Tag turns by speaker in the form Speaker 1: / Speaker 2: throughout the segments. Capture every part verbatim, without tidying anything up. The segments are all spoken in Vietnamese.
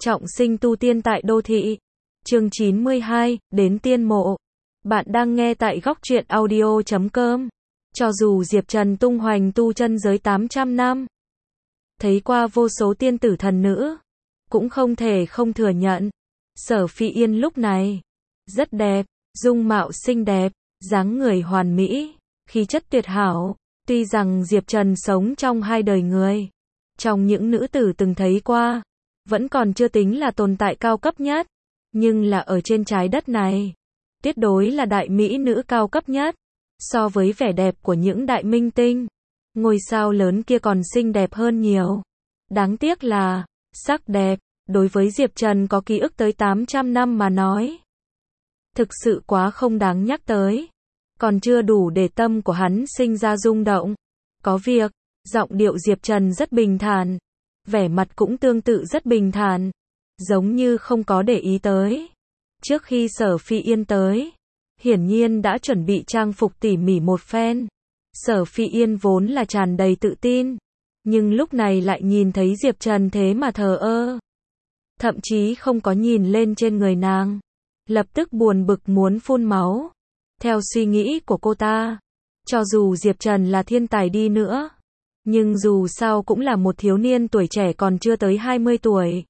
Speaker 1: Trọng sinh tu tiên tại đô thị. Chương chín mươi hai, đến tiên mộ. Bạn đang nghe tại góc truyện audio chấm com. Cho dù Diệp Trần tung hoành tu chân giới tám trăm năm, thấy qua vô số tiên tử thần nữ, cũng không thể không thừa nhận, Sở Phi Yên lúc này rất đẹp, dung mạo xinh đẹp, dáng người hoàn mỹ, khí chất tuyệt hảo. Tuy rằng Diệp Trần sống trong hai đời người, trong những nữ tử từng thấy qua, vẫn còn chưa tính là tồn tại cao cấp nhất, nhưng là ở trên trái đất này, tuyệt đối là đại mỹ nữ cao cấp nhất. So với vẻ đẹp của những đại minh tinh, ngôi sao lớn kia còn xinh đẹp hơn nhiều. Đáng tiếc là, sắc đẹp, đối với Diệp Trần có ký ức tới tám trăm năm mà nói, thực sự quá không đáng nhắc tới. Còn chưa đủ để tâm của hắn sinh ra rung động. Có việc, giọng điệu Diệp Trần rất bình thản, vẻ mặt cũng tương tự rất bình thản, giống như không có để ý tới. Trước khi Sở Phi Yên tới, hiển nhiên đã chuẩn bị trang phục tỉ mỉ một phen. Sở Phi Yên vốn là tràn đầy tự tin, nhưng lúc này lại nhìn thấy Diệp Trần thế mà thờ ơ, thậm chí không có nhìn lên trên người nàng, lập tức buồn bực muốn phun máu. Theo suy nghĩ của cô ta, cho dù Diệp Trần là thiên tài đi nữa, nhưng dù sao cũng là một thiếu niên tuổi trẻ còn chưa tới hai mươi tuổi.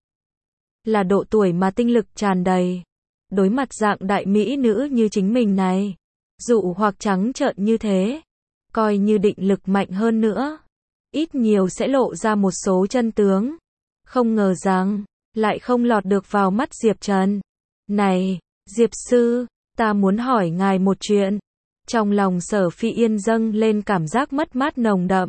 Speaker 1: Là độ tuổi mà tinh lực tràn đầy. Đối mặt dạng đại mỹ nữ như chính mình này, dụ hoặc trắng trợn như thế, coi như định lực mạnh hơn nữa, ít nhiều sẽ lộ ra một số chân tướng. Không ngờ rằng, lại không lọt được vào mắt Diệp Trần. Này, Diệp sư, ta muốn hỏi ngài một chuyện. Trong lòng Sở Phi Yên dâng lên cảm giác mất mát nồng đậm.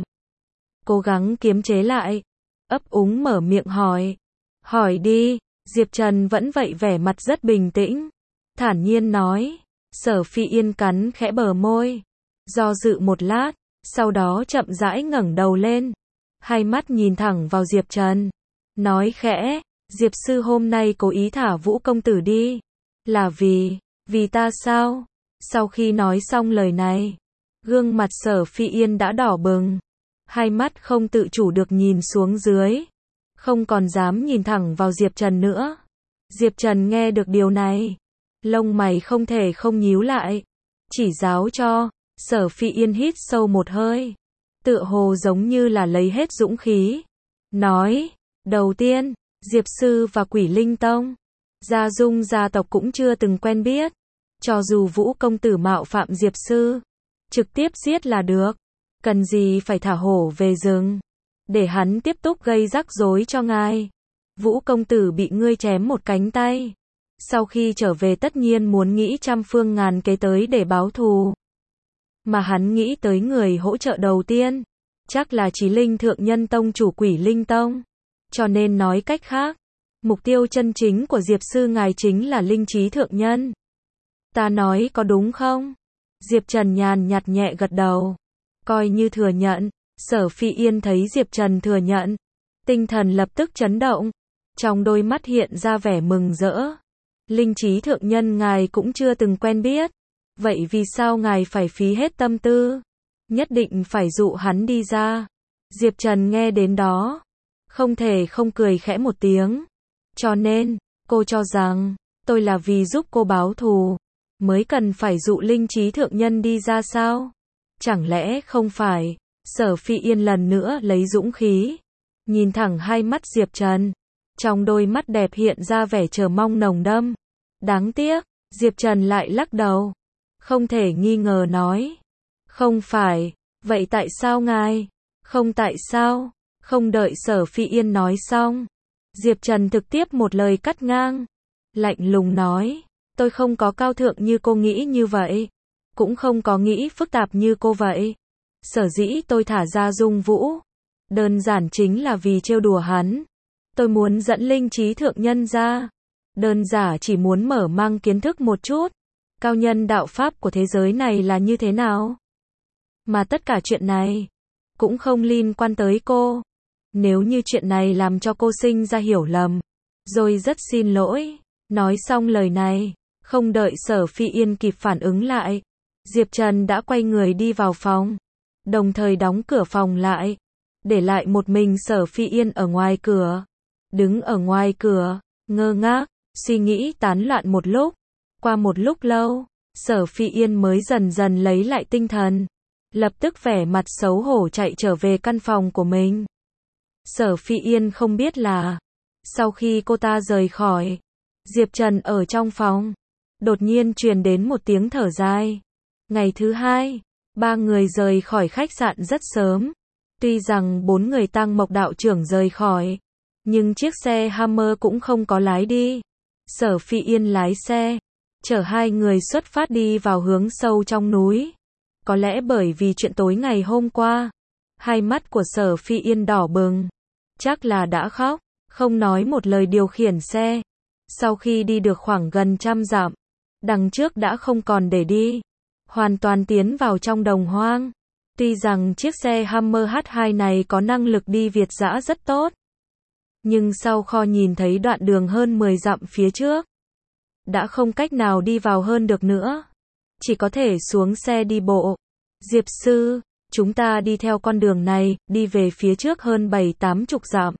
Speaker 1: Cố gắng kiềm chế lại, ấp úng mở miệng hỏi. Hỏi đi. Diệp Trần vẫn vậy vẻ mặt rất bình tĩnh, thản nhiên nói. Sở Phi Yên cắn khẽ bờ môi, do dự một lát, sau đó chậm rãi ngẩng đầu lên, hai mắt nhìn thẳng vào Diệp Trần, nói khẽ, Diệp sư hôm nay cố ý thả Vũ công tử đi, là vì, vì ta sao? Sau khi nói xong lời này, gương mặt Sở Phi Yên đã đỏ bừng, hai mắt không tự chủ được nhìn xuống dưới, không còn dám nhìn thẳng vào Diệp Trần nữa. Diệp Trần nghe được điều này, lông mày không thể không nhíu lại, chỉ giáo cho. Sở Phi Yên hít sâu một hơi, tựa hồ giống như là lấy hết dũng khí, nói, đầu tiên, Diệp sư và Quỷ Linh Tông, Gia Dung gia tộc cũng chưa từng quen biết, cho dù Vũ công tử mạo phạm Diệp sư, trực tiếp giết là được, cần gì phải thả hổ về rừng, để hắn tiếp tục gây rắc rối cho ngài. Vũ công tử bị ngươi chém một cánh tay, sau khi trở về tất nhiên muốn nghĩ trăm phương ngàn kế tới để báo thù. Mà hắn nghĩ tới người hỗ trợ đầu tiên, chắc là Chí Linh Thượng Nhân tông chủ Quỷ Linh Tông. Cho nên nói cách khác, mục tiêu chân chính của Diệp sư ngài chính là Linh Chí Thượng Nhân. Ta nói có đúng không? Diệp Trần nhàn nhạt nhẹ gật đầu, coi như thừa nhận. Sở Phi Yên thấy Diệp Trần thừa nhận, tinh thần lập tức chấn động, trong đôi mắt hiện ra vẻ mừng rỡ. Linh Chí Thượng Nhân ngài cũng chưa từng quen biết, vậy vì sao ngài phải phí hết tâm tư, nhất định phải dụ hắn đi ra? Diệp Trần nghe đến đó, không thể không cười khẽ một tiếng. Cho nên, cô cho rằng, tôi là vì giúp cô báo thù, mới cần phải dụ Linh Chí Thượng Nhân đi ra sao? Chẳng lẽ không phải? Sở Phi Yên lần nữa lấy dũng khí, nhìn thẳng hai mắt Diệp Trần, trong đôi mắt đẹp hiện ra vẻ chờ mong nồng đậm. Đáng tiếc, Diệp Trần lại lắc đầu, không thể nghi ngờ nói, không phải, vậy tại sao ngài? Không tại sao? Không đợi Sở Phi Yên nói xong, Diệp Trần trực tiếp một lời cắt ngang, lạnh lùng nói, tôi không có cao thượng như cô nghĩ như vậy, cũng không có nghĩ phức tạp như cô vậy. Sở dĩ tôi thả ra Dung Vũ, đơn giản chính là vì trêu đùa hắn. Tôi muốn dẫn Linh Chí Thượng Nhân ra, đơn giản chỉ muốn mở mang kiến thức một chút, cao nhân đạo pháp của thế giới này là như thế nào. Mà tất cả chuyện này, cũng không liên quan tới cô. Nếu như chuyện này làm cho cô sinh ra hiểu lầm, rồi rất xin lỗi. Nói xong lời này, không đợi Sở Phi Yên kịp phản ứng lại, Diệp Trần đã quay người đi vào phòng, đồng thời đóng cửa phòng lại, để lại một mình Sở Phi Yên ở ngoài cửa. Đứng ở ngoài cửa, ngơ ngác, suy nghĩ tán loạn một lúc. Qua một lúc lâu, Sở Phi Yên mới dần dần lấy lại tinh thần. Lập tức vẻ mặt xấu hổ chạy trở về căn phòng của mình. Sở Phi Yên không biết là, sau khi cô ta rời khỏi, Diệp Trần ở trong phòng, đột nhiên truyền đến một tiếng thở dài. Ngày thứ hai, ba người rời khỏi khách sạn rất sớm. Tuy rằng bốn người Tăng Mộc đạo trưởng rời khỏi, nhưng chiếc xe Hammer cũng không có lái đi. Sở Phi Yên lái xe, chở hai người xuất phát đi vào hướng sâu trong núi. Có lẽ bởi vì chuyện tối ngày hôm qua, hai mắt của Sở Phi Yên đỏ bừng, chắc là đã khóc, không nói một lời điều khiển xe. Sau khi đi được khoảng gần trăm dặm, đằng trước đã không còn để đi, hoàn toàn tiến vào trong đồng hoang. Tuy rằng chiếc xe Hammer H hai này có năng lực đi Việt dã rất tốt, nhưng sau kho nhìn thấy đoạn đường hơn mười dặm phía trước, đã không cách nào đi vào hơn được nữa, chỉ có thể xuống xe đi bộ. Diệp sư, chúng ta đi theo con đường này, đi về phía trước hơn bảy tám chục dặm,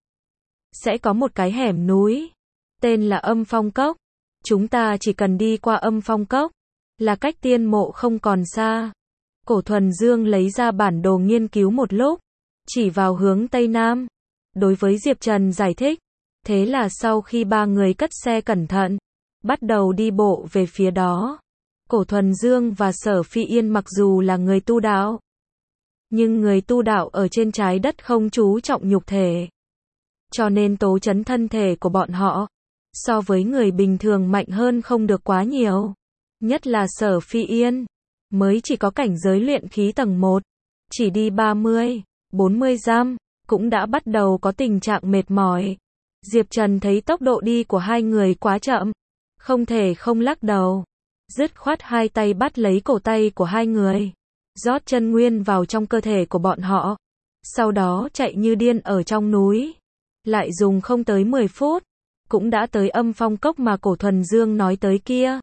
Speaker 1: sẽ có một cái hẻm núi, tên là Âm Phong Cốc. Chúng ta chỉ cần đi qua Âm Phong Cốc, là cách tiên mộ không còn xa. Cổ Thuần Dương lấy ra bản đồ nghiên cứu một lúc, chỉ vào hướng Tây Nam. Đối với Diệp Trần giải thích. Thế là sau khi ba người cất xe cẩn thận, bắt đầu đi bộ về phía đó. Cổ Thuần Dương và Sở Phi Yên mặc dù là người tu đạo, nhưng người tu đạo ở trên trái đất không chú trọng nhục thể, cho nên tố trấn thân thể của bọn họ so với người bình thường mạnh hơn không được quá nhiều. Nhất là Sở Phi Yên, mới chỉ có cảnh giới luyện khí tầng một, chỉ đi ba mươi, bốn mươi dặm, cũng đã bắt đầu có tình trạng mệt mỏi. Diệp Trần thấy tốc độ đi của hai người quá chậm, không thể không lắc đầu. Dứt khoát hai tay bắt lấy cổ tay của hai người, rót chân nguyên vào trong cơ thể của bọn họ. Sau đó chạy như điên ở trong núi. Lại dùng không tới mười phút, cũng đã tới Âm Phong Cốc mà Cổ Thuần Dương nói tới kia.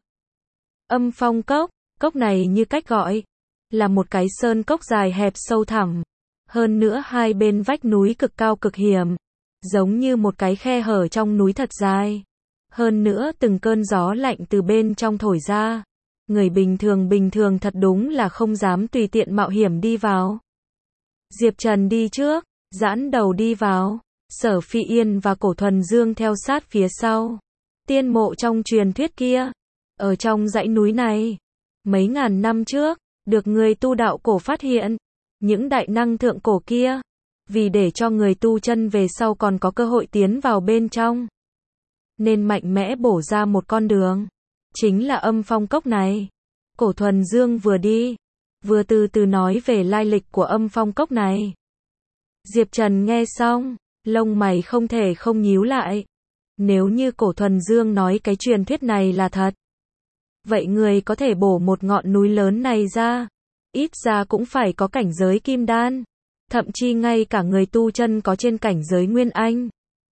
Speaker 1: Âm Phong Cốc, cốc này như cách gọi, là một cái sơn cốc dài hẹp sâu thẳm. Hơn nữa hai bên vách núi cực cao cực hiểm, giống như một cái khe hở trong núi thật dài. Hơn nữa từng cơn gió lạnh từ bên trong thổi ra. Người bình thường bình thường thật đúng là không dám tùy tiện mạo hiểm đi vào. Diệp Trần đi trước, giãn đầu đi vào. Sở Phi Yên và Cổ Thuần Dương theo sát phía sau. Tiên mộ trong truyền thuyết kia, ở trong dãy núi này, mấy ngàn năm trước, được người tu đạo cổ phát hiện. Những đại năng thượng cổ kia, vì để cho người tu chân về sau còn có cơ hội tiến vào bên trong, nên mạnh mẽ bổ ra một con đường, chính là Âm Phong Cốc này. Cổ Thuần Dương vừa đi, vừa từ từ nói về lai lịch của Âm Phong Cốc này. Diệp Trần nghe xong, lông mày không thể không nhíu lại. Nếu như Cổ Thuần Dương nói cái truyền thuyết này là thật, vậy người có thể bổ một ngọn núi lớn này ra, ít ra cũng phải có cảnh giới kim đan, thậm chí ngay cả người tu chân có trên cảnh giới nguyên anh.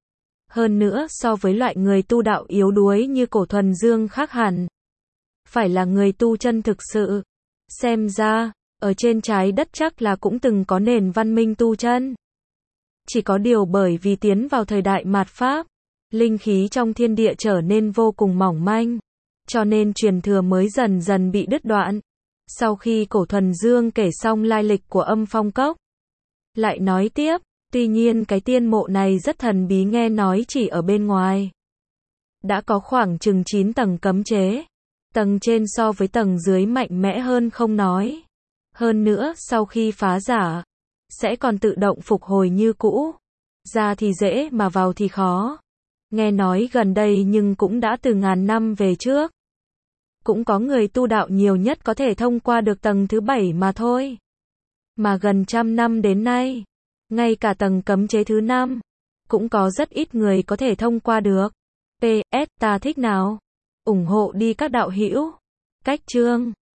Speaker 1: Hơn nữa so với loại người tu đạo yếu đuối như Cổ Thuần Dương khác hẳn, phải là người tu chân thực sự. Xem ra, ở trên trái đất chắc là cũng từng có nền văn minh tu chân. Chỉ có điều bởi vì tiến vào thời đại mạt Pháp, linh khí trong thiên địa trở nên vô cùng mỏng manh, cho nên truyền thừa mới dần dần bị đứt đoạn. Sau khi Cổ Thuần Dương kể xong lai lịch của Âm Phong Cốc, lại nói tiếp, tuy nhiên cái tiên mộ này rất thần bí, nghe nói chỉ ở bên ngoài đã có khoảng chừng chín tầng cấm chế. Tầng trên so với tầng dưới mạnh mẽ hơn không nói. Hơn nữa, sau khi phá giả, sẽ còn tự động phục hồi như cũ. Ra thì dễ mà vào thì khó. Nghe nói gần đây nhưng cũng đã từ ngàn năm về trước. Cũng có người tu đạo nhiều nhất có thể thông qua được tầng thứ bảy mà thôi. Mà gần trăm năm đến nay, ngay cả tầng cấm chế thứ năm, cũng có rất ít người có thể thông qua được. pê ét ta thích nào? Ủng hộ đi các đạo hữu. Cách chương